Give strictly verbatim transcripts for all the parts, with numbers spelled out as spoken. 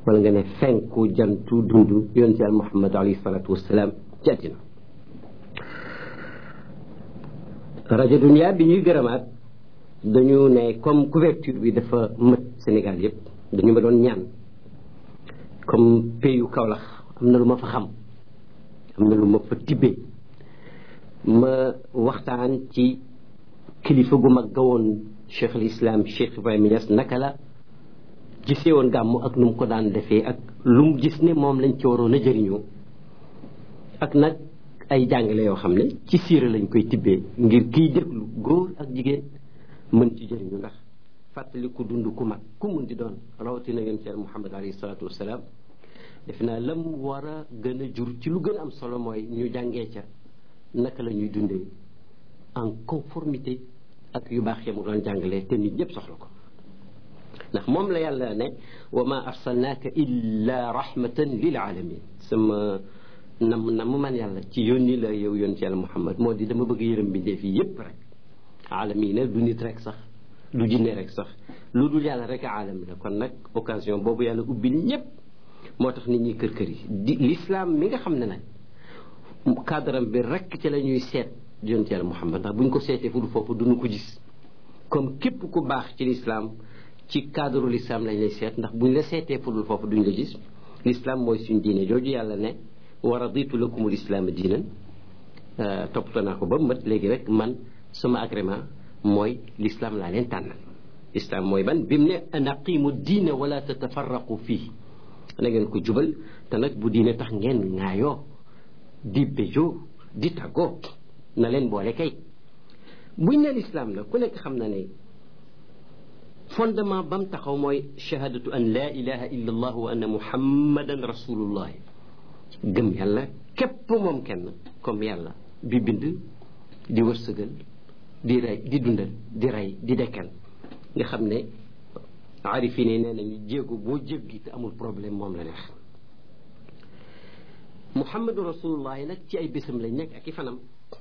wala nga ne fenku jantu dundu yonent yàlla Muhammad alayhi salaatu wasalaam ci àddina rajo Dunia bi ñuy gërëmaat dañu ne comme couverture bi dafa mët Sénégal yëpp dañu ma doon ñaan comme pays yu Kaolack am na lu ma fa xam am na lu ma fa tibbee ma waxtaan ci kilifa gu mag ga woon Cheikh al Islam Cheikh Ibrahima Niass naka la gisee woon gàmmu ak nu mu ko daan defee ak lu mu gis ne moom lañ ci waroon a jëriñoo ak nag ay jàngale yoo xam ne ci siira lañ koy tibbee ngir kiy déglu góor ak jigéen mën ci jëriñu ndax fàttali ku dund ku mag ku mun di doon rawatina yonent Yàlla Muhammad alayhi salaatu wasalaam defe naa lam war a gën a jur ci lu gën a am solo mooy ñu jàngee ca naka la ñuy dundee en conformité ak yu baax ya mu doon jàngalee te nit ñëpp soxla ko ndax moom la yàlla ne wa ma arsalnaaka illa rahmatan lil alamin sama nam nam man yàlla ci yónni la yow yonent Yàlla Muhammad moo di dama bëgg yërëm bindee fii yépp rek aalamiina du nit rek sax du jinne rek sax lu dul yàlla rek aalam la kon nag occasion boobu yàlla ubbil ñëpp moo tax nit ñi kër kër yi di l'islam mi nga xam ne nag cadre bi rek ci la ñuy seet yonent Yàlla Muhammad ndax buñ ko seetee fu du foofu duñu ko gis comme képp ku baax ci l'islam ci cadre l'islam lañ lay seet ndax buñ la seetee fu dul foofu duñ la gis l'islam mooy suñ diine jooju yàlla ne wa raditu lakumul islaama diinan toppatoo naa ko ba mat léegi rek man sama agrément mooy l'islam laa leen tànnal l'islam mooy ban bi mu ne an aqimu diine wala tatafarraqu fii na ngeen ko jubal te nag bu diine tax ngeen ŋaayoo di béjoo di tàggoo na leen boole kay buñ ne l'islam la ku nekk xam na ne fondement ba mu taxaw mooy shahadatu an la ilaha illa allah wa anna muhammadan rasulullah gëm yàlla képp moom kenn comme yàlla bi bind di wërsëgal di rey di dundal di rey di dekkal nga xam ne aarifi ne nee nañu jéego boo jéggi te amul problème moom la neex muhammadu rasulullah nag ci ay bésam lañ nekk ak i fanam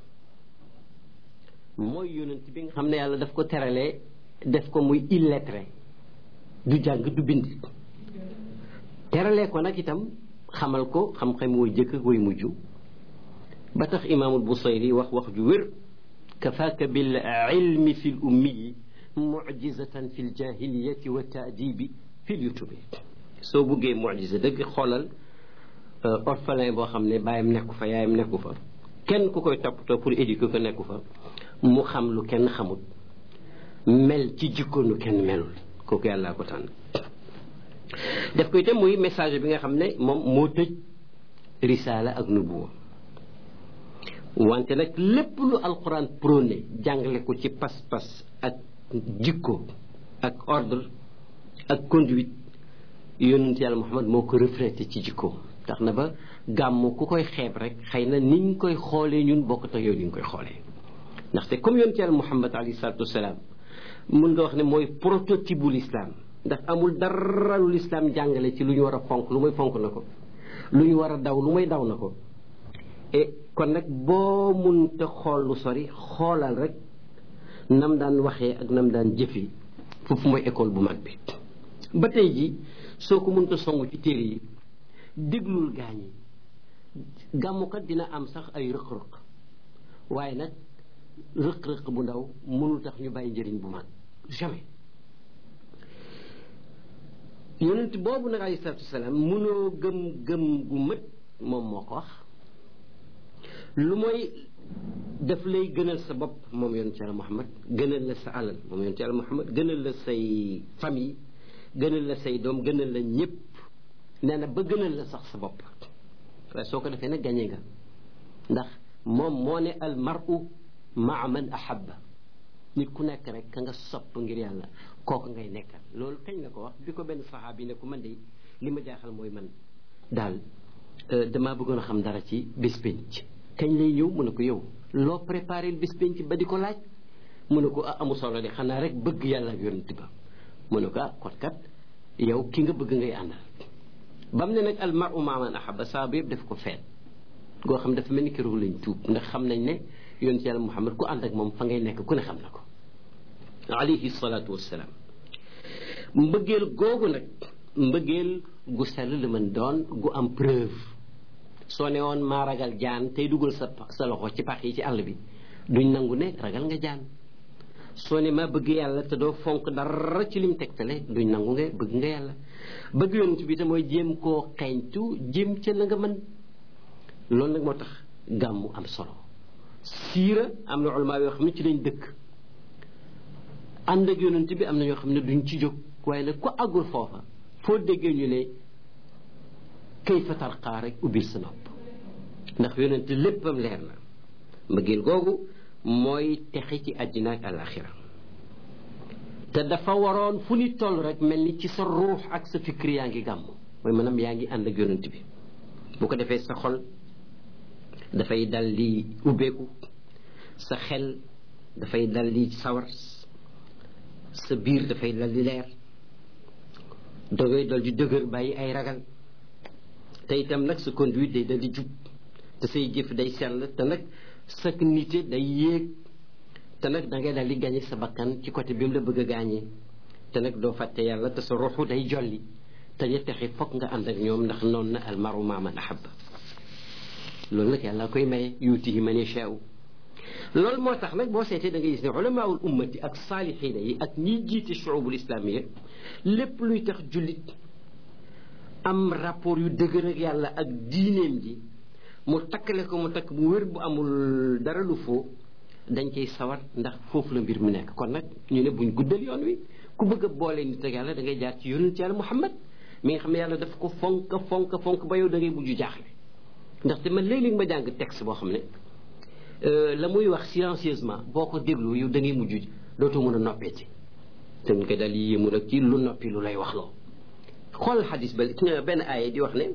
mooy yonent bi nga xam ne yàlla daf ko teralee def ko muy illettré du jàng du bind teralee ko nag itam xamal ko xam-xam mooy jëkk ak way mujj ba tax imaamul Busayri wax wax ju wér kafaaka bil ilmi fi l ummiyi mujizatan fi l jahiliyati wa taadibi fi l yutubi soo buggee mujiza dëgg xoolal orphelin boo xam ne baayam nekku fa yaayam nekku fa kenn ku koy toppatoo pour éduquer ko nekku fa mu xam lu kenn xamut mel ci jikkoonu kenn melul kooku yàllaa ko tànn def ko itam muy message bi nga xam ne moom moo tëj risaala ak nubuwa wante nag lépp lu alquran prôné jàngale ko ci pas-pas ak jikko ak ordre ak conduite yonent yàlla Muhammad moo ko reflété ci jikko tax na ba gàmmu ku koy xeeb rek xëy na niñ koy xoolee ñun bokk tax yow ni ñu koy xoolee ndaxte comme yonent yàlla Muhammad alayhi salaatu wasalaam mun nga wax ne mooy prototype bu l'islam ndax amul dara lu l'islam jàngale ci lu ñu war a fonk lu may fonk na ko lu ñu war a daw lu may daw na ko et kon nag boo munta xool lu sori xoolal rek nam daan waxee ak nam daan jëfee foofu mooy école bu mag bi ba tey ji soo ko munta songu ci téere yi déglul gaañ yi gàmmukat dina am sax ay rëq-rëq waaye nag rëq-rëq bu ndaw mënul tax ñu bàyyi njëriñ bu mag jamais yonent boobu nag alayhi salaatu wasalaam mënoo gëm gëm gu mët moom moo ko wax lu mooy daf lay gënal sa bopp moom yonent yàlla Muhammad gënal la sa alal moom yonent yàlla Muhammad gënal la say famille gënal la say doom gënal la ñëpp nee na ba gënal la sax sa bopp waaye soo ko defee nag gañe nga ndax moom moo ne al mar'u maa man ahabba nit ku nekk rek ka nga sopp ngir yàlla kooku ngay nekkal loolu kañ la ko wax bi ko benn saxaabi ne ko man de li ma jaaxal mooy man daal damaa bëggoon a xam dara ci bés penc kañ lay ñëw mu ne ko yow loo préparé bés penc ba di ko laaj mu ne ko ah amu solo de xanaa rek bëgg yàlla ak yonent ba mu ne ko ah kon kat yow ki nga bëgg ngay àndal ba mu ne nag al mar'u maa man ahabba saaba yëpp def ko feet goo xam dafa mel ni keroog lañ tuub ndax xam nañ ne yonent yàlla Muhammad ku ànd ak moom fa ngay nekk ku ne xam na ko alayhi salaatu wassalaam mbëggeel googu nag mbëggeel gu sell la mën doon gu am preuve soo ne woon maa ragal jaan tey dugal sa sa loxo ci pax yi ci àll bi duñ nangu ne ragal nga jaan soo ne maa bëgg yàlla te doo fonk dara ci lim tegtale duñ nangu nga bëgg nga yàlla bëgg yonent bi te mooy jéem koo xeeñtu jéem ca la nga mën loolu nag moo tax gàmmu am solo siira am na ulama yoo xam ne ci lañ dëkk ànd ak yonent bi am na ñoo xam ne duñ ci jóg waaye nag ku àggul foofa foo déggee ñu ne kayfa tarqaa rek ubbil sa nopp ndax yonent léppam leer na mbëggeel googu mooy texe ci àddina ak àlaxira te dafa waroon fu ni toll rek mel ni ci sa ruux ak sa fikri yaa ngi gàmm mooy maanaam yaa ngi ànd ak yonent bi bu ko defee sa xol dafay dal di ubbeeku sa xel dafay dal di sawar sa biir dafay dal di leer dangay dal di dëgër bàyyi ay ragal te itam nag sa conduite day dal di jub te say jëf day sell te nag sa nite day yéeg te nag da ngay dal di gàñe sa bakkan ci côté bi mu la bëgg a gaañee te nag doo fàtte yàlla te sa ruuxu day jolli te ñu texi fokk nga ànd ak ñoom ndax noonu na almaru maa man ahabba loolu nag yàlla koy maye yuutihi man yashaa'u loolu moo tax nag boo seetee da ngay gis ne ulamaawul ummati ak saalixiina yi ak ñiy jiite shuubul islaamiya lépp luy tax jullit am rapport yu dëgër ak yàlla ak diineem ji mu takkale ko mu takk bu wér bu amul dara lu foo dañ koy sawar ndax foofu la mbir mu nekk kon nag ñu ne buñ guddal yoon wi ku bëgg a boole nit ak yàlla da ngay jaar ci yonent yàlla Muhammad mi nga xam ne yàlla daf ko fonk fonk fonk ba yow da ngay mujj jaaxle ndaxte man léeg-léeg ma jàng texte boo xam ne la muy wax silencieusement boo ko déglu yow da ngay mujj dootoo mën a noppeeti te ñu koy daal di yéemu nag ci lu noppi lu lay wax loo xool xadis ba benn aaya di wax ne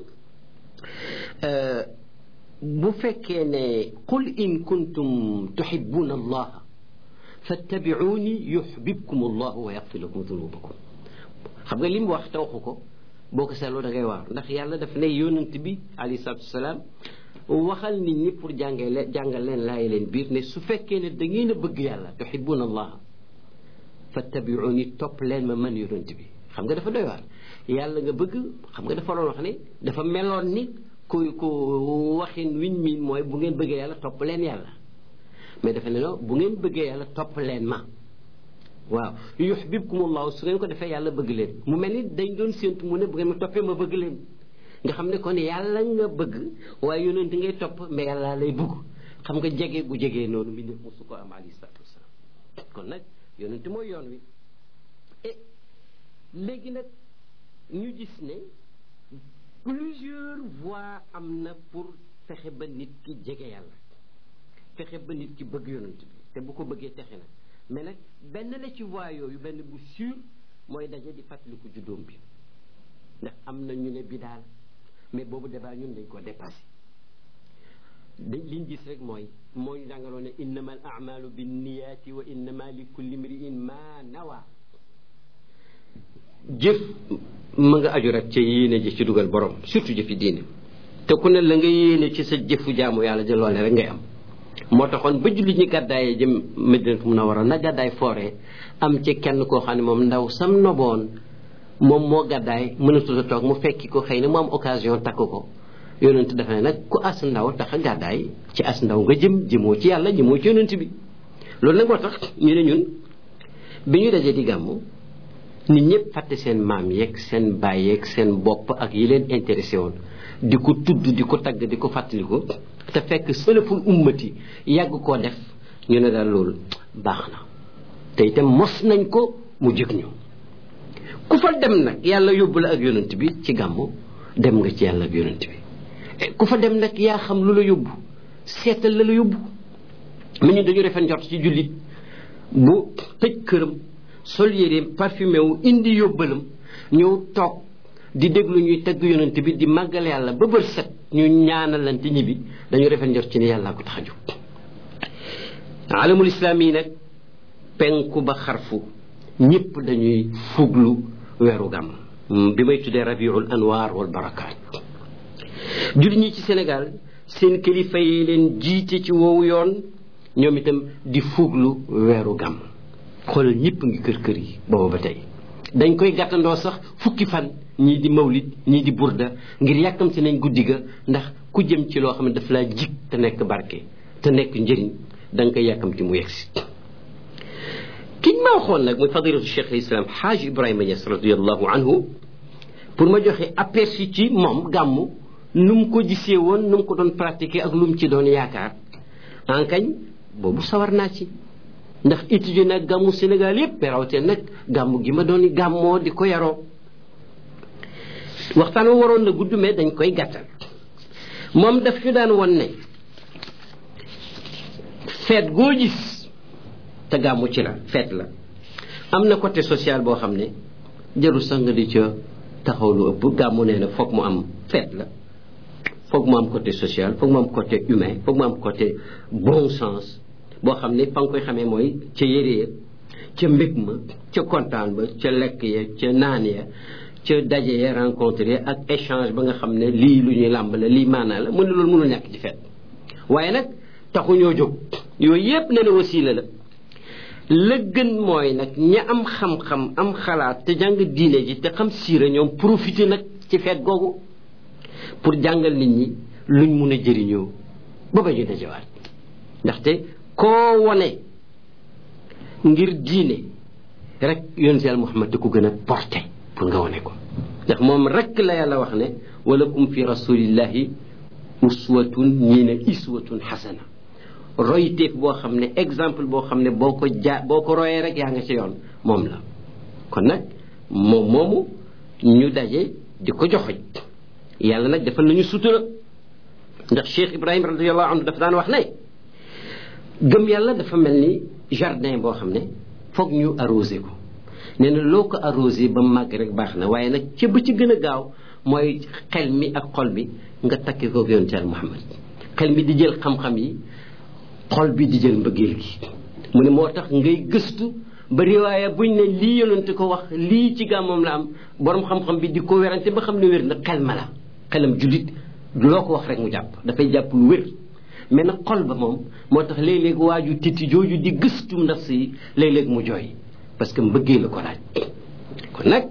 bu fekkee ne qul in kuntum tuhibbuna allaha fattabi'uni yuhbibkum allahu wa yaghfir lakum dunubakum xam nga li mu wax te waxu ko boo ko seetloo da ngay waar ndax yàlla daf ne yonent bi alayhi salaatu wasalaam waxal nit ñi pour jàngee leen jàngal leen laay leen biir ne su fekkee ne da ngeen a bëgg yàlla tuhibbuna allaha fattabi'uni topp leen ma man yonent bi xam nga dafa doy waar yàlla nga bëgg xam nga dafa doon wax ne dafa meloon ni ku ku waxin wiñ miin mooy bu ngeen bëggee yàlla topp leen yàlla mais dafa ne non bu ngeen bëggee yàlla topp leen ma waaw yuhbibkumullahu su ngeen ko defee yàlla bëgg leen mu mel ni dañ doon séentu mu ne bu ngeen ma toppee ma bëgg leen nga xam ne kon yàlla nga bëgg waaye yonent ngay topp mais yàlla lay bëgg xam nga jege gu jegee noonu mi def mosu ko am alayhi salaatu wasalaam kon nag yonent mooy yoon wi et léegi nag ñu gis ne plusieurs voies am na pour fexe ba nit ki jege yàlla fexe ba nit ki bëgg yonent bi te bu ko bëggee texe na mais nag benn la ci voie yooyu benn bu sûr mooy daje di fàttaliku juddoom bi ndax am na ñu ne bi daal mais boobu débat ñun dañ ko dépassé dañ liñ gis rek mooy moo ñu jàngaloon ne innama al a'malu binniyaati wa innama li kulli imri'in ma nawa jëf ma nga aju rek ca yéene ji ci dugal borom surtout jëfi diine te ku ne la nga yéene ci sa jëfu jaamu yàlla ja loole rek ngay am moo taxoon ba jullit ñi gàddaayee jëm Madinatu Munawwara na gàddaay fooree am ci kenn koo xam ne moom ndaw sam noboon moom moo gàddaay mënatul a toog mu fekki ko xëy na mu am occasion takk ko yonent dafa ne nag ku as ndaw tax a gàddaay ci as ndaw nga jëm jëmoo ci yàlla jëmoo ci yonent bi loolu nag moo tax ñu ne ñun bi ñu dajee di gàmmu nit ñëpp fàtte seen maam yeeg seen baay yeeg seen bopp ak yi leen intéressé woon di ko tudd di ko tagg di ko fàttaliku te fekk salaful ummati yàgg koo def ñu ne daal loolu baax na te itam mos nañ ko mu jëg ñu ku fa dem nag yàlla yóbbu la ak yonent bi ci gàmmu dem nga ci yàlla ak yonent bi ku fa dem nag yaa xam lu la yóbbu seetal la la yóbbu mu ñu dañu refen njort ci jullit bu tëj këram sol yéreem parfumé wu indi yóbbalam ñëw toog di déglu ñuy tagg yonent bi di màggal yàlla ba bër set ñu ñaanalante ñibbi dañu refen njort ci ne yàllaa ko tax a jóg alamul islaam yi nag penku ba xarfu ñëpp dañuy fuglu weeru gàmm bi may tuddee rabiul anwaar wal barakaat jullit ñi ci Sénégal seen kilifa yi leen jiite ci woowu yoon ñoom itam di fuglu weeru gàmm xoolal ñëpp ngi kër kër yi booba ba tey dañ koy gàttandoo sax fukki fan ñii di mawlid ñii di burda ngir yàkkam si nañ guddi ga ndax ku jëm ci loo xam ne daf laa jig te nekk barke te nekk njëriñ da nga koy yàkkamti mu yegsi kiñ ma waxoon nag muy fadilatu cheikh al islam xaaj Ibrahima Niass radiallahu anhu pour ma joxe aperçu ci moom gàmmu nu mu ko gisee woon nu mu ko doon pratiquer ak lu mu ci doon yaakaar en kañ boobu sawar naa ci ndax étudier nag gàmmu Sénégal yépp mais rawatee nag gàmmu gi ma doon gàmmoo di ko yaroo waxtaan wa waroon na gudd mais dañ koy gàttal moom daf ñu daan won ne feet goo gis te gàmmu ci la feet la am na côté social boo xam ne jarul sax nga di ca taxaw lu ëpp gàmmu nee na foog mu am feet la foog mu am côté social foog mu am côté humain foog mu am côté bon sens boo xam ne fa nga koy xamee mooy ca yére ya ca mbég ma ca kontaan ba ca lekk ya ca naan ya ca daje ya rencontre ya ak échange ba nga xam ne lii lu ñuy làmb la lii maanaa la mu ne loolu mënul ñàkk ci feet waaye nag taxu ñoo jóg yooyu yépp ne na wasiila la la gën mooy nag ña am xam-xam am xalaat te jàng diine ji te xam siira ñoom profité nag ci feet googu pour jàngal nit ñi luñ mun a jëriñoo ba ba ñu dajewaat ndaxte koo wone ngir diine rek yonent Yàlla Muhammad da ko gën a porté pour nga wone ko ndax moom rek la yàlla wax ne walakum fi rasulillahi uswatun ñii ne iswatun xasana royteef boo xam ne exemple boo xam ne boo ko jaa boo ko royee rek yaa nga ci yoon moom la kon nag moom moomu ñu daje di ko joxoñ yàlla nag defal nañu sutura ndax Cheikh Ibrahima radiallahu anhu dafa daan wax ne gëm yàlla dafa mel ni jardin boo xam ne foog ñu arrosé ko nee na loo ko arrosé ba màgg rek baax na waaye nag ca ba ci gën a gaaw mooy xel mi ak xol bi nga takki ko yonent Yàlla Muhammad xel mi di jël xam-xam yi xol bi di jël mbëggeel gi mu ne moo tax ngay gëstu ba riwaaya buñ ne lii yonent ko wax lii ci gàmmam la am borom xam-xam bi di ko werante ba xam ne wér na xel ma la xelam jullit loo ko wax rek mu jàpp dafay jàpp lu wér mais nag xol ba moom moo tax léeg-léeg waaju titi jooju di gëstu nafs yi léeg-léeg mu jooy parce que mbëggee la ko laaj kon nag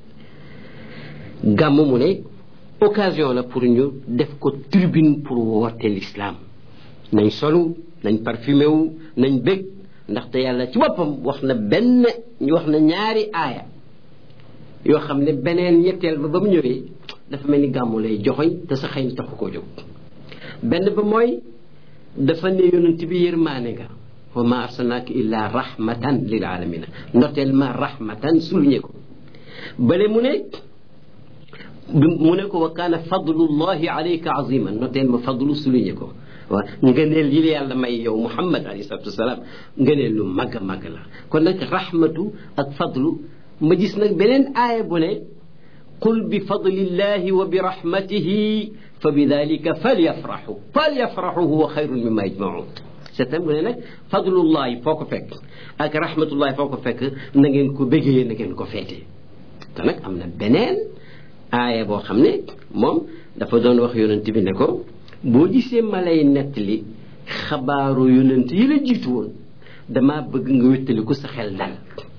gàmm mu ne occasion la pour ñu def ko tribune pour woote l'islam nañ solu nañ parfumé wu nañ bég ndaxte yàlla ci boppam wax na benn wax na ñaari aaya yoo xam ne beneen ñetteel ba ba mu ñëwee dafa mel ni gàmmu lay joxoñ te sa xëy na taxu koo jóg benn ba mooy dafa ne yonent bi yërmaane nga wa ma arsalnaaka illa rahmatan lil alamina ndoteel ma rahmatan souligné ko bale mu ne mu ne ko wa kaana fadlullahi alayka aziman ndoteel ma fadlu souligné ko waaw ngëneel yi la yàlla may yow Muhammad alayhi salatu wasalaam ngëneel lu màgg a màgg la kon nag rahmatu ak fadlu ma gis nag beneen aaya bu ne qul bi fadlillahi wa bi rahmatihi fa bi dalika falyafraxu falyafraxu huwa xayrun mimma yajmaun c'est mu ne nag fadlullahi foo ko fekk ak rahmatullahi foo ko fekk na ngeen ko bégee na ngeen ko feetee te nag am na beneen aaya boo xam ne moom dafa doon wax yonent bi ne ko boo gisee ma lay nettali xabaaru yonent yi la jiitu woon damaa bëgg nga wéttali ko sa xel dal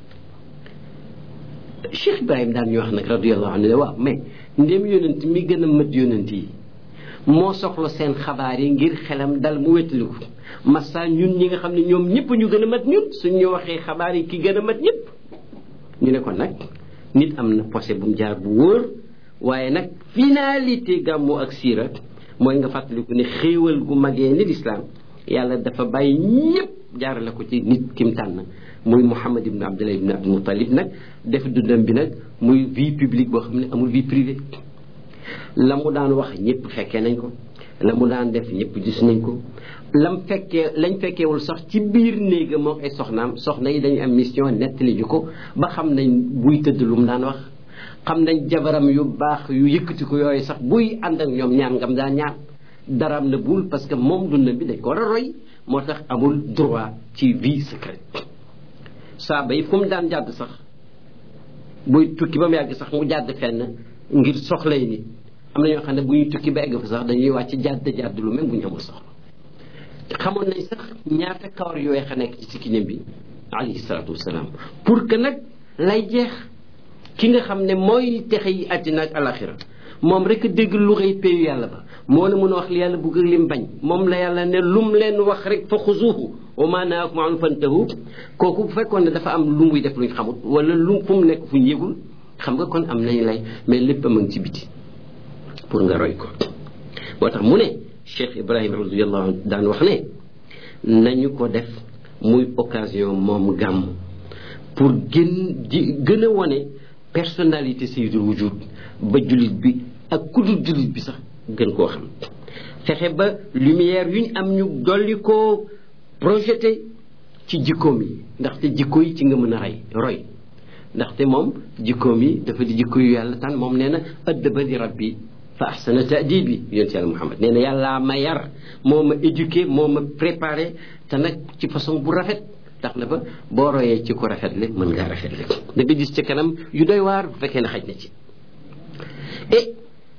Cheikh Ibrahima daan ñu wax nag radiyallahu anhu ne waaw mais ndéem yonent mi gën a mët yonent yi moo soxla seen xabaar yi ngir xelam dal mu wéttali ko massa ñun ñi nga xam ne ñoom ñëpp ñu gën a mat ñun suñ ñu waxee xabaar yi ki gën a mat ñëpp ñu ne kon nag nit am na posé bu mu jaar bu wóor waaye nag finalité gàmmu ak siira mooy nga fàttaliku ne xéewal gu magee ni lislaam yàlla dafa bàyyi ñëpp jaarale ko ci nit kim tànn muy Muhammad ibn Abdullah ibn Abdul Muttalib nag def dundam bi nag muy vie publique boo xam ne amul vie privée la mu daan wax ñëpp fekkee nañ ko la mu daan def ñëpp gis nañ ko lam fekkee lañ fekkeewul sax ci biir néega moo ay soxnaam soxna yi dañu am mission nettali ju ko ba xam nañ buy tëdd lu mu daan wax xam nañ jabaram yu baax yu yëkkati ko yooyu sax buy ànd ak ñoom ñaan ngam daan ñaan daraam na bul parce que moom dundam bi dañ ko war a roy moo tax amul droit ci vie secrète saaba yi fu mu daan jàdd sax buy tukki ba mu yàgg sax mu jàdd fenn ngir soxlay nit am na ñoo xam ne bu ñuy tukki ba egg fa sax dañuy wàcc jàdd jàdd lu même bu ñu amul soxla xamoon nañ sax ñaata kawar yu weex a nekk ci sikkineem bi alayhi salaatu wasalaam pour que nag lay jeex ki nga xam ne mooy texe yi àddina ak alaxira moom rek a dégg lu xëy payu yàlla ba moo la mën a wax li yàlla bëgg ak lim bañ moom la yàlla ne lum leen wax rek fa xuzuuhu wa maa nahaakum anhu fantahu kooku bu fekkoon ne dafa am lu muy def luñ xamut wala lu fu mu nekk fu ñu yëgul xam nga kon am nañu lay mais lépp a ngi ci biti pour nga roy ko boo tax mu ne Cheikh Ibrahima radiyallahu anhu daan wax ne nañu ko def muy occasion moom gàmm pour gën di gën a wane personnalité sayyidul wujud ba jullit bi ak kudul jullit bi sax gën koo xam fexe ba lumière yu ñu am ñu dolli koo projeté ci jikkoom yi ndaxte jikko yi ci nga mën a rey roy ndaxte moom jikkoom yi dafa di jikko yu yàlla tan moom nee na addabani rabbi fa ahsana ta'dibi yonent yàlla Muhammad nee na yàllaa ma yar moo ma éduqué moo ma préparé te nag ci façon bu rafet tax na ba boo royee ci ko rafetle mën ngaa rafetle da nga gis ci kanam yu doy waar bu fekkee ne xaj na ci et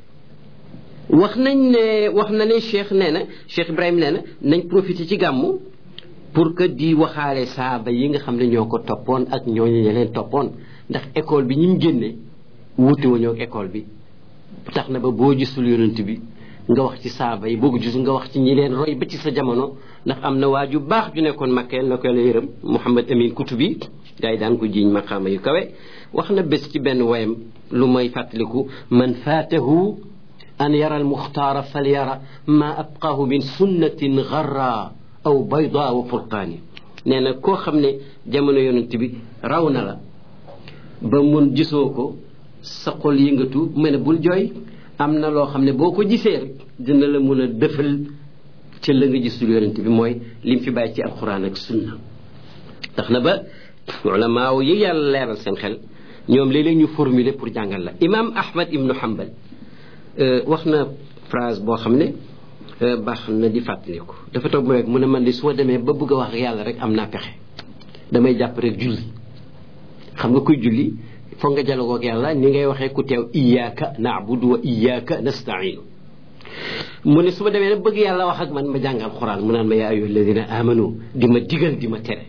wax nañ ne wax na ne Cheikh nee na Cheikh Ibrahima nee na nañ profité ci gàmmu pour que di waxaale saaba yi nga xam ne ñoo ko toppoon ak ñooñu ña leen toppoon ndax école bi ñi mu génne wuute wuñoo ak école bi tax na ba boo gisul yonent bi nga wax ci saaba yi boo ko gisul nga wax ci ñi leen roy ba ci sa jamono ndax am na waa ju baax ju nekkoon makkeel na ko la yërëm Mouhamad Amin Kutubi gars yi daan ko jiiñ maqaama yu kawe wax na bés ci benn wayam lu may fàttaliku man faatahu an yara al muxtaara fal yara ma abqaahu min sunnatin garra aw bayda wa furqaani nee na koo xam ne jamono yonent bi raw na la ba mun gisoo ko sa xol yëngatu mu ne bul jooy am na loo xam ne boo ko gisee rek dina la mun a dëfal ca la nga gisul yonent bi mooy lim fi bàyyi ci alquran ak sunna tax na ba ulama yi yàlla leeral seen xel ñoom léeg-léeg ñu formuler pour jàngal la imam Ahmad ibnu Hanbal wax na phrase boo xam ne baax na di fàttaliku dafa toog mu rek mu ne man di soo demee ba bëgg a wax yàlla rek am naa pexe damay jàpp rek julli xam nga kuy julli foog nga jalagoo ak yàlla ni ngay waxee ku teew iyyaka na'budu wa iyyaka nasta'inu mu ne su ma demee nag bëgg yàlla wax ak man ma jàngal xuraan mu naan ma yaa ayyuhal ladina amanu di ma digal di ma tere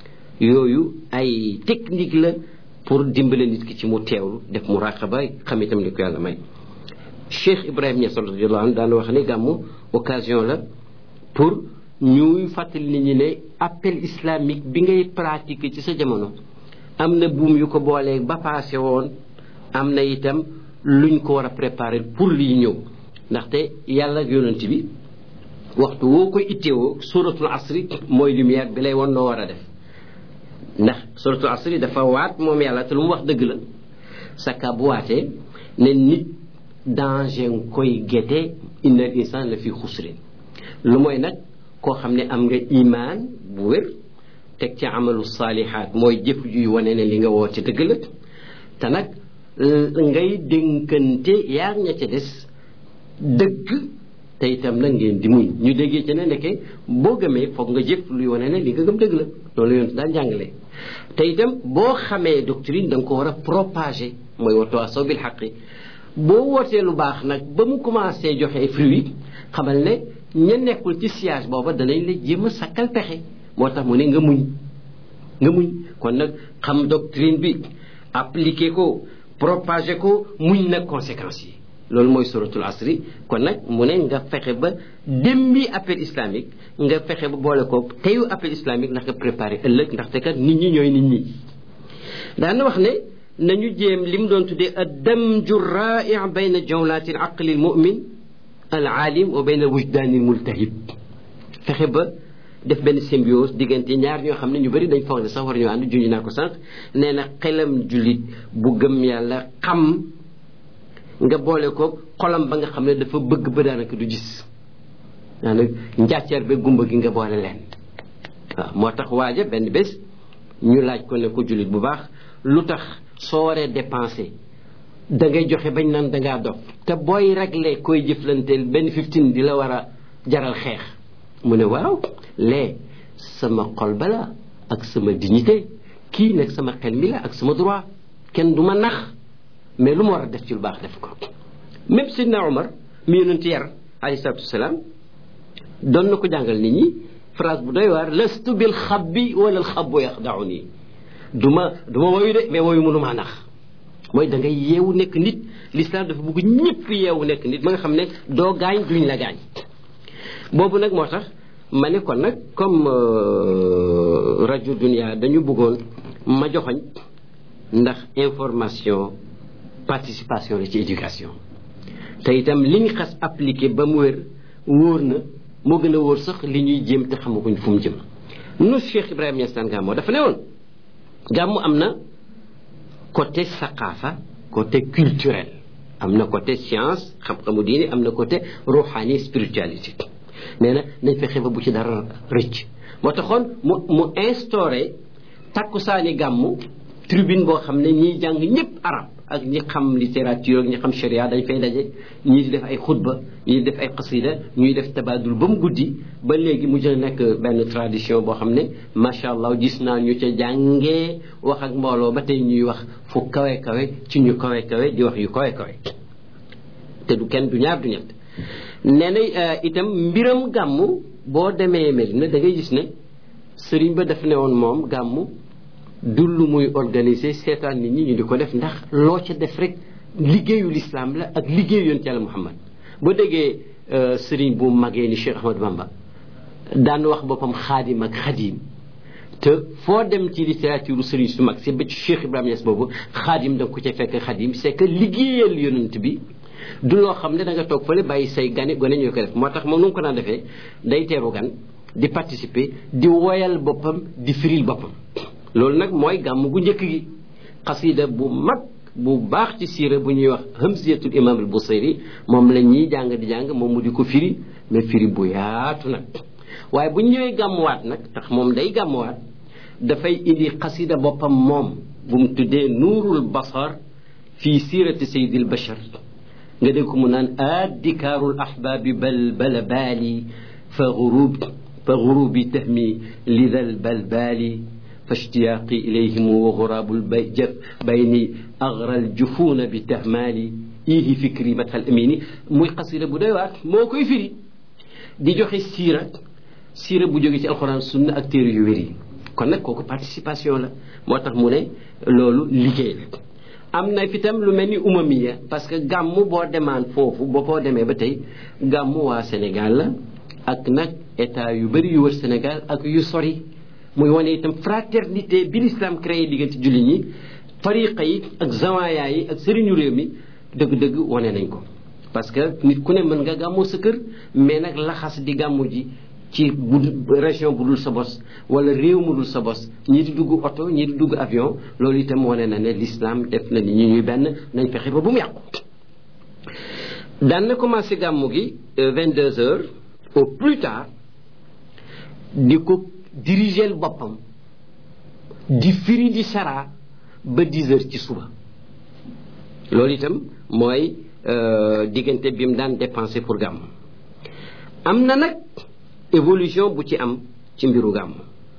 yooyu ay technique la pour dimbale nit ki ci mu teewlu def muraqaba xam itam li ko yàlla may Cheikh Ibrahima Niass radiyallahu anhu daan wax ne gàmmu occasion la pour ñuy fàttali nit ñi ne appel islamique bi ngay pratiquer ci sa jamono am na buum yu ko boolee ba passé woon am na itam luñ ko war a préparer pour lii ñëw ndaxte yàlla ak yonent bi waxtu woo koy itteewoo suratul asri mooy lumière bi lay won noo war a def ndax suratul asri dafa waat moom yàlla te lu mu wax dëgg la saka bu waatee ne nit danger nga koy géte innal insaan la fi xusrin lu mooy nag koo xam ne am nga imaan bu wér teg ci amalu saalihaat mooy jëf juy wane ne li nga woote dëgg la te nag ngay dénkante yaa ña ca des dëgg te itam nag ngeen di muñ ñu déggee ci ne nekke boo gëmee foog nga jëf luy wane ne li nga gëm dëgg la loolu yoon daan jàngale te itam boo xamee doctrine da nga ko war a propager mooy watawaasaw bil haqqi boo wootee lu baax nag ba mu commencé joxe fruit xamal ne ña nekkul ci siège booba danañ la jéem a sakkal pexe moo tax mu ne nga muñ nga muñ kon nag xam doctrine bi appliquer ko propager ko muñ nag conséquences yi loolu mooy suratul asri kon nag mu ne nga fexe ba démbi appel islamique nga fexe ba boole ko teyu appel islamique ndax nga préparer ëllëg ndaxte kat nit ñi ñooy nit ñi daana wax ne nañu jéem li mu doon tuddee ad-damju ar-ra'i' bayna jawlati al-aqli al-mu'min al-alim wa bayna al-wujdani al-multahib fexe ba def benn symbiose diggante ñaar ñoo xam ne ñu bëri dañ foog ne sax war ñu ànd junj naa ko sànq nee na xelam jullit bu gëm yàlla xam nga boole ko xolam ba nga xam ne dafa bëgg ba daanaka du gis daanaka njàcceer ba gumba gi nga boole leen waaw moo tax waaja benn bés ñu laaj ko ne ko jullit bu baax lu tax soo waree dépenser da ngay joxe bañ naan da ngaa dof te booy régler koy jëflanteel benn fifteen di la war a jaral xeex mu ne waaw lee sama xol bala ak sama dignité kii nag sama xel mi la ak sama droit kenn du ma nax mais lu ma war a def ci lu baax def ko même Sidna Omar mi yonent yar alayhi salaatu wasalaam doon na ko jàngal nit ñi phrase bu doy waar lastu bil xabbi wala al xabbu yaxdauni du ma du ma woyu de mais woyu mënu maa nax mooy da ngay yeewu nekk nit l'islam dafa bëgg ñëpp yeewu nekk nit ba nga xam ne doo gaañ duñ la gaañ boobu nag moo tax ma ne kon nag comme rajo Dunia dañu bëggoon ma joxoñ ndax information participation la ci éducation te itam li ñu xas appliqué ba mu wér wóor na moo gën a wóor sax li ñuy jéem te xamaguñ fu mu jëm nu Cheikh Ibrahima Niass daan gàmmoo dafa ne woon gàmmu am na côté saqaafa côté culturel am na côté science xam-xamu diine am na côté ruuxaani spiritualité nee na nañ fexe ba bu ci dara rëcc moo taxoon mu mu instauré takkusaani gàmmu tribune boo xam ne ñiy jàng ñëpp arab ak ñi xam littérature ak ñi xam sharia dañ fay daje ñii di def ay xutba ñii di def ay qasida ñuy def tabadul ba mu guddi ba léegi mu jël nekk benn tradition boo xam ne macha allah gis naa ñu ca jàngee wax ak mbooloo ba tey ñuy wax fu kawe kawe ci ñu kawe kawe di wax yu kawe kawe te du kenn du ñaar du ñett nee na itam mbiram gàmmu boo demee Medina da ngay gis ne sëriñ ba daf ne woon moom gàmmu du lu muy organiser seetaan nit ñi ñu di ko def ndax loo ca def rek liggéeyu lislaam la ak liggéeyu yonent Yàlla Muhammad boo déggee sëriñ bu magee ni Cheikh Ahmad Bamba daan wax boppam xaadim ak xadim te foo dem ci littérature sëriñ su mag si ba ci Cheikh Ibrahima Niass boobu xaadim da nga ko ca fekk xadim c'est que liggéeyal yonent bi du loo xam ne da nga toog fële bàyyi say gane gone ñoo ko def moo tax moom nu mu ko daan defee day teeru gan di participer di woyal boppam di firil boppam loolu nag mooy gàmm gu njëkk gi xasida bu mag bu baax ci siira bu ñuy wax hamziyatul imam al busayri moom la ñuy jàng di jàng moom mu di ko firi mais firi bu yaatu nag waaye bu ñëwee gàmmuwaat nag tax moom day gàmmuwaat dafay indi xasida boppam moom bu mu tuddee nuurul basar fii siirati sayyidil bashar nga dégg ko mu naan addikaarul ahbaabi bal bala baali fa gurub fa gurubi tahmi lidal balbaali فاشتياقي إليهم وغراب الجف بيني أغرى الجفون بتهمالي إيه فكري مدح الأميني موي قصيدة بدايوات مو كوي فيري دي جوخي سيرة سيرة بو جوغي ci القرآن السنة ak téere yu wéri kon nag kooku participation la moo tax mu ne loolu liggéey la am na fitam lu mel ni umamiya parce que gàmmu boo demaan foofu boo foo demee ba tey gàmmu waa Sénégal la ak nag état yu bëri yu wër Sénégal ak yu sori muy wane itam fraternité bi l'islam créé diggante jullit ñi tariqa yi ak zawaaya yi ak sëriñu réew mi dëgg-dëgg wane nañ ko parce que nit ku ne mën nga gàmmoo sa kër mais nag laxas di gàmmu ji ci bu région bu dul sa bos wala réew mu dul sa bos ñii di dugg oto ñii di dugg avion loolu itam wane na ne l'islam def na ni ñu ñuy benn nañ fexe ba bu mu yàqu daan na commencé gàmmu gi vingt-deux heures au plus tard di ko dirigeel boppam di firi di sara ba dix heures ci suba loolu itam mooy diggante bi mu daan dépensé pour gàmm am na nag évolution bu ci am ci mbiru gàmm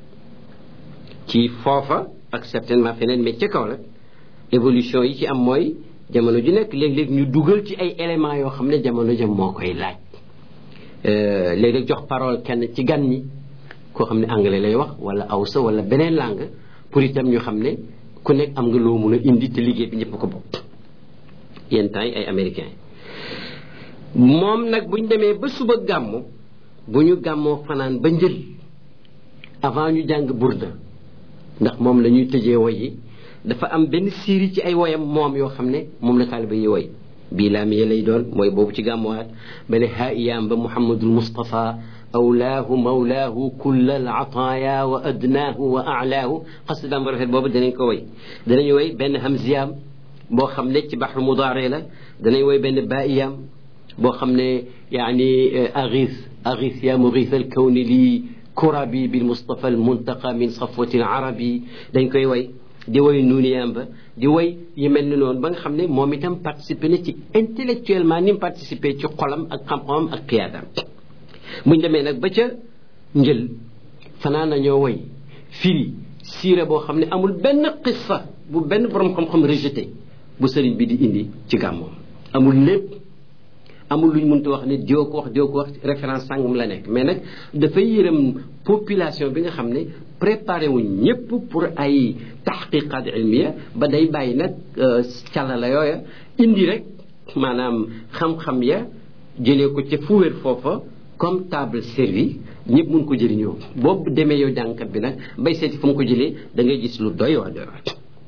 ci foofa ak certainement feneen mais ca kaw rek évolution yi ci am mooy jamono ju nekk léeg-léeg ñu dugal ci ay éléments yoo xam ne jamono jëm moo koy laaj léeg-léeg jox parole kenn ci gan ñi koo xam ne anglais lay wax wala awsa wala beneen langue pour itam ñu xam ne ku nekk am nga loo mun a indi te liggéey bi ñëpp ko bokk yenn temps yi ay américains moom nag bu ñu demee ba suba gàmmu bu ñu gàmmoo fanaan ba njël avant ñu jàng burda ndax moom la ñuy tëjee woy yi dafa am benn série ci ay woyam moom yoo xam ne moom la taaliba yi woy bii laa mi lay doon mooy boobu ci gàmmuwaat ba ne haa iyaam ba muhammadul mustafa awlaahu mawlaahu kulla al ataaya wa adnaahu wa alaahu xasidaam bu rafet boobu danañ ko woy danañ woy benn hamziyaam boo xam ne ci baxru mudaare la danañ woy benn baa'iyaam boo xam ne yaani aghis aghis yaa mughis al kawni lii kurabi bil mustafa al muntaqa min safwati al arabi dañ koy woy di woy nuuniyaam ba di woy yi mel ni noonu ba nga xam ne moom itam participé na ci intellectuellement ni mu participé ci xolam ak xam-xamam ak qiyaadam buñ demee nag ba ca njël fanaan nañoo woy firi siira boo xam ne amul benn qissa bu benn borom xam-xam rejeté bu sëriñ bi di indi ci gàmmoom amul lépp amul luñ mënta wax ne diw ko wax diw ko wax référence sàngam la nekk mais nag dafay yërëm population bi nga xam ne préparé wuñ ñëpp pour ay taxqiqat ilmiya ba day bàyyi nag càllala yooya indi rek maanaam xam-xam ya jëlee ko ca fu wér foofa comme table servie ñëpp mun ko jëriñoo boobu demee yow jàngkat bi nag bay seeti fu mu ko jëlee da ngay gis lu doy waa doy waa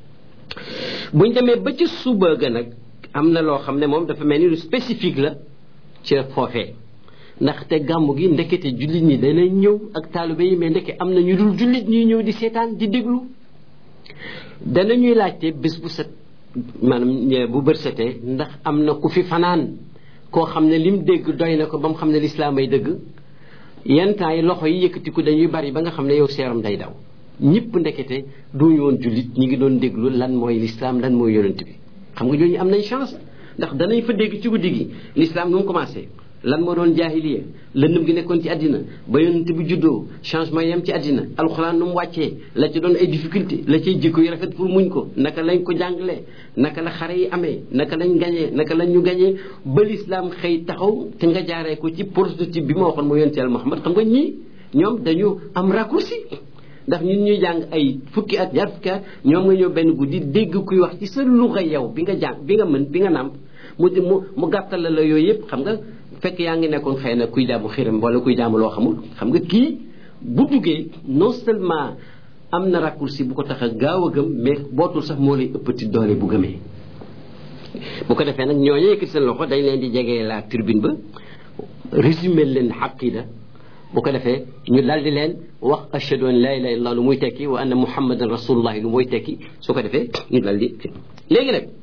buñ demee ba ci suba ga nag am na loo xam ne moom dafa mel ni lu spécifique la ca foofee ndaxte gàmmu gi ndekete jullit ñi dana ñëw ak taalibe yi mais ndeke am na ñu dul jullit ñuy ñëw di seetaan di déglu dana ñuy laajte bés bu set maanaam bu bër setee ndax am na ku fi fanaan koo xam ne lim dégg doy na ko ba mu xam ne lislaam ay dëgg yenn temps yi loxo yi yëkkatiku dañuy bari ba nga xam ne yow seeram day daw ñëpp ndekete duñu woon jullit ñi ngi doon déglu lan mooy lislaam lan mooy yonent bi xam nga ñooñu am nañ chance ndax danañ fa dégg ci guddi gi lislaam nu mu commencé lan moo doon jaahiliya lëndëm gi nekkoon ci àddina ba yonent bi juddoo changement yam ci àddina alxuraan nu mu wàccee la ci doon ay difficulté la cay jikko yu rafet pour muñ ko naka lañ ko jàngalee naka la xare yi amee naka lañ gañee naka lañ ñu gañee ba lislaam xëy taxaw te nga jaaree ko ci prototype bi ma waxoon mooy yonent Yàlla Muhammad xam nga ñii ñoom dañu am raccourci ndax ñun ñuy jàng ay fukki at ñaar fukki at ñoom nga ñëw benn guddi dégg kuy wax ci sa luxa yow bi nga jàng bi nga mën bi nga nàmp mu mu mu gàttal la yooyu yëpp xam nga fekk yaa ngi nekkoon xëy na kuy jaamu xiram wala kuy jaamu loo xamul xam nga kii bu duggee non seulement am na raccourci bu ko tax a gaaw a gëm mais bootul sax moo lay ëppati doole bu gëmee bu ko defee nag ñooñu yëkkati seen loxo dañ leen di jegee la tribune ba résumé leen xaqida bu ko defee ñu daldi leen wax ashhadu an la ilaha illallah lu muy tekki wa anna muhammadan rasulullah lu muy tekki su ko defee ñu daldi léegi nag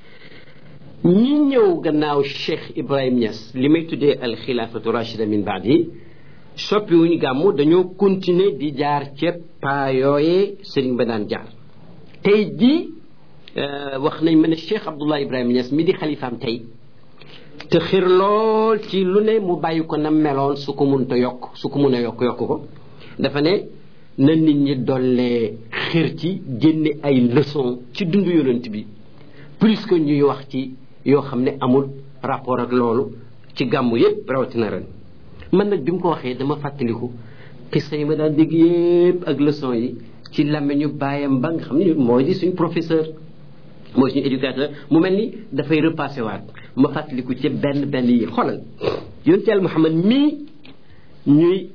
ñi ñëw gannaaw Cheikh Ibrahim Niass li may tuddee al xilaafatu rachida min baadi soppi wuñu gàmmu dañoo continuer di jaar ca paa yooyee sëriñ ba daan jaar tey jii wax nañ ma ne Cheikh Abdullah Ibrahim Niass mi di xalifaam tey te xir lool ci lu ne mu bàyyi ko na meloon su ko mun te yokk su ko mun a yokk yokk ko dafa ne na nit ñi dollee xir ci génne ay leçon ci dundu yonent bi plus que ñuy wax ci yoo xam ne amul rapport ak loolu ci gàmmu yépp rawatina ren man nag bi mu ko waxee dama fàttaliku xisa yi ma daan dégg yépp ak leçon yi ci làmmiñu baayam ba nga xam ne mooy di suñ professeur mooy suñu éducateur mu mel ni dafay repassé waat ma fàttaliku ci benn benn yi xoolal yonent Yàlla Muhammad mii ñuy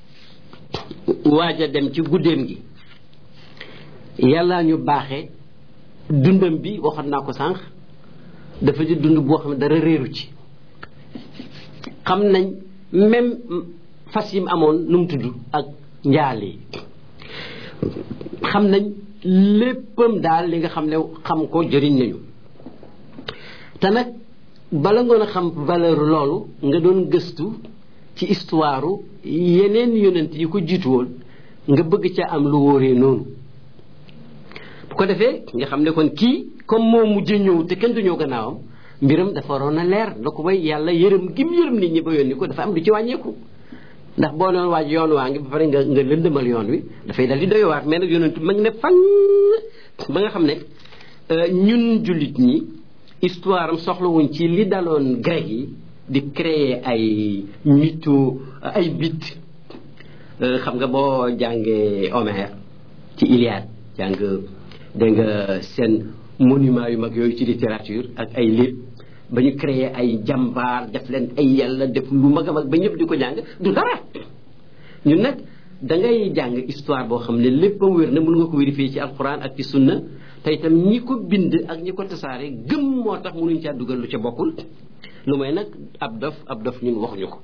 waaj a dem ci guddeem gi yàlla ñu baaxee dundam bi waxoon naa ko sànq dafa di dund boo xam ne dara réeru ci xam nañ même fas yi mu amoon nu mu tudd ak njaal yi xam nañ léppam daal li nga xam ne xam ko jëriñ nañu te nag bala ngoon a xam valeur loolu nga doon gëstu ci histoire yeneen yonent yi ko jiitu woon nga bëgg ca am lu wóoree noonu bu ko defee nga xam ne kon kii comme moo mujj ñëw te kenn du ñëw gannaawam mbiram dafa waroon a leer la ko may yàlla yërëm gim yërëm nit ñi ba yónni ko dafa am lu ci wàññeeku ndax boo doon waaj yoon waa ngi ba pare nga nga lëndëmal yoon wi dafay dal di doy waar mais nag yonentu mag ne fan ba nga xam ne ñun jullit ñi histoire am soxlawuñ ci li daloon grec yi di créer ay mytho ay bit xam nga boo jàngee Homère ci Iliade jàng dégg nga seen monument yu mag yooyu ci littérature ak ay léeb ba ñu créé ay jàmbaar def leen ay yàlla def lu mag a mag ba ñëpp di ko jàng du dara ñun nag da ngay jàng histoire boo xam ne lépp a wér na mën nga ko vérifier ci alquran ak ci sunna te itam ñi ko bind ak ñi ko tasaare gëm moo tax mënuñ caa dugal lu ca bokkul lu may nag ab dof ab dof ñun waxuñu ko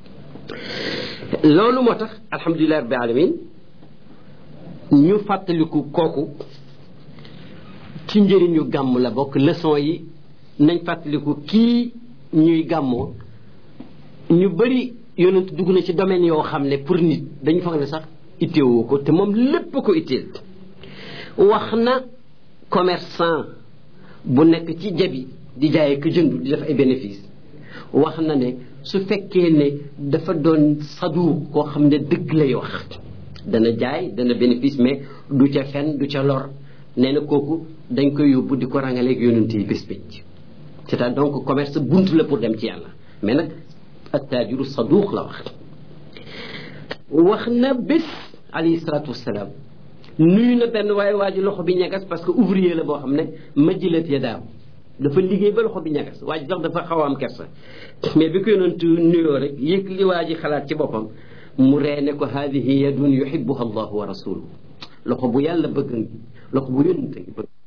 loolu moo tax alhamdulilah rabbil alamin ñu fàttaliku kooku ci njëriñu gàmm la bokk leçon yi nañ fàttaliku kii ñuy gàmmoo ñu bëri yonent dugg na ci domaine yoo xam ne pour nit dañu foog ne sax itteewoo ko te moom lépp ko itteel wax na commerçant bu nekk ci jabi di jaayee ko jëndu di def ay bénéfice wax na ne su fekkee ne dafa doon sadu koo xam ne dëgg lay wax dana jaay dana bénéfice mais du ca fen du ca lor nee na kooku dañ koy yóbbu di ko rangaleeg yonent yi bés pénc c'est-à-dire donc commerce bunt la pour dem ci yàlla mais nag attaajiru saduq la wax wax na bés alayhi salaatu wasalaam nuyu na benn waaye waa ji loxo bi ñagas parce que ouvrier la boo xam ne majjilat ya daaw dafa liggéey ba loxo bi ñagas waa ji sax dafa xaw a am kersa mais bi ko yonentu nuyoo rek yëg li waa ji xalaat ci boppam mu ree ne ko haadihi yadun yuhibbuha allahu wa rasuluhu loxo bu yàlla bëgg ngi loxo bu yonent ngi bëgg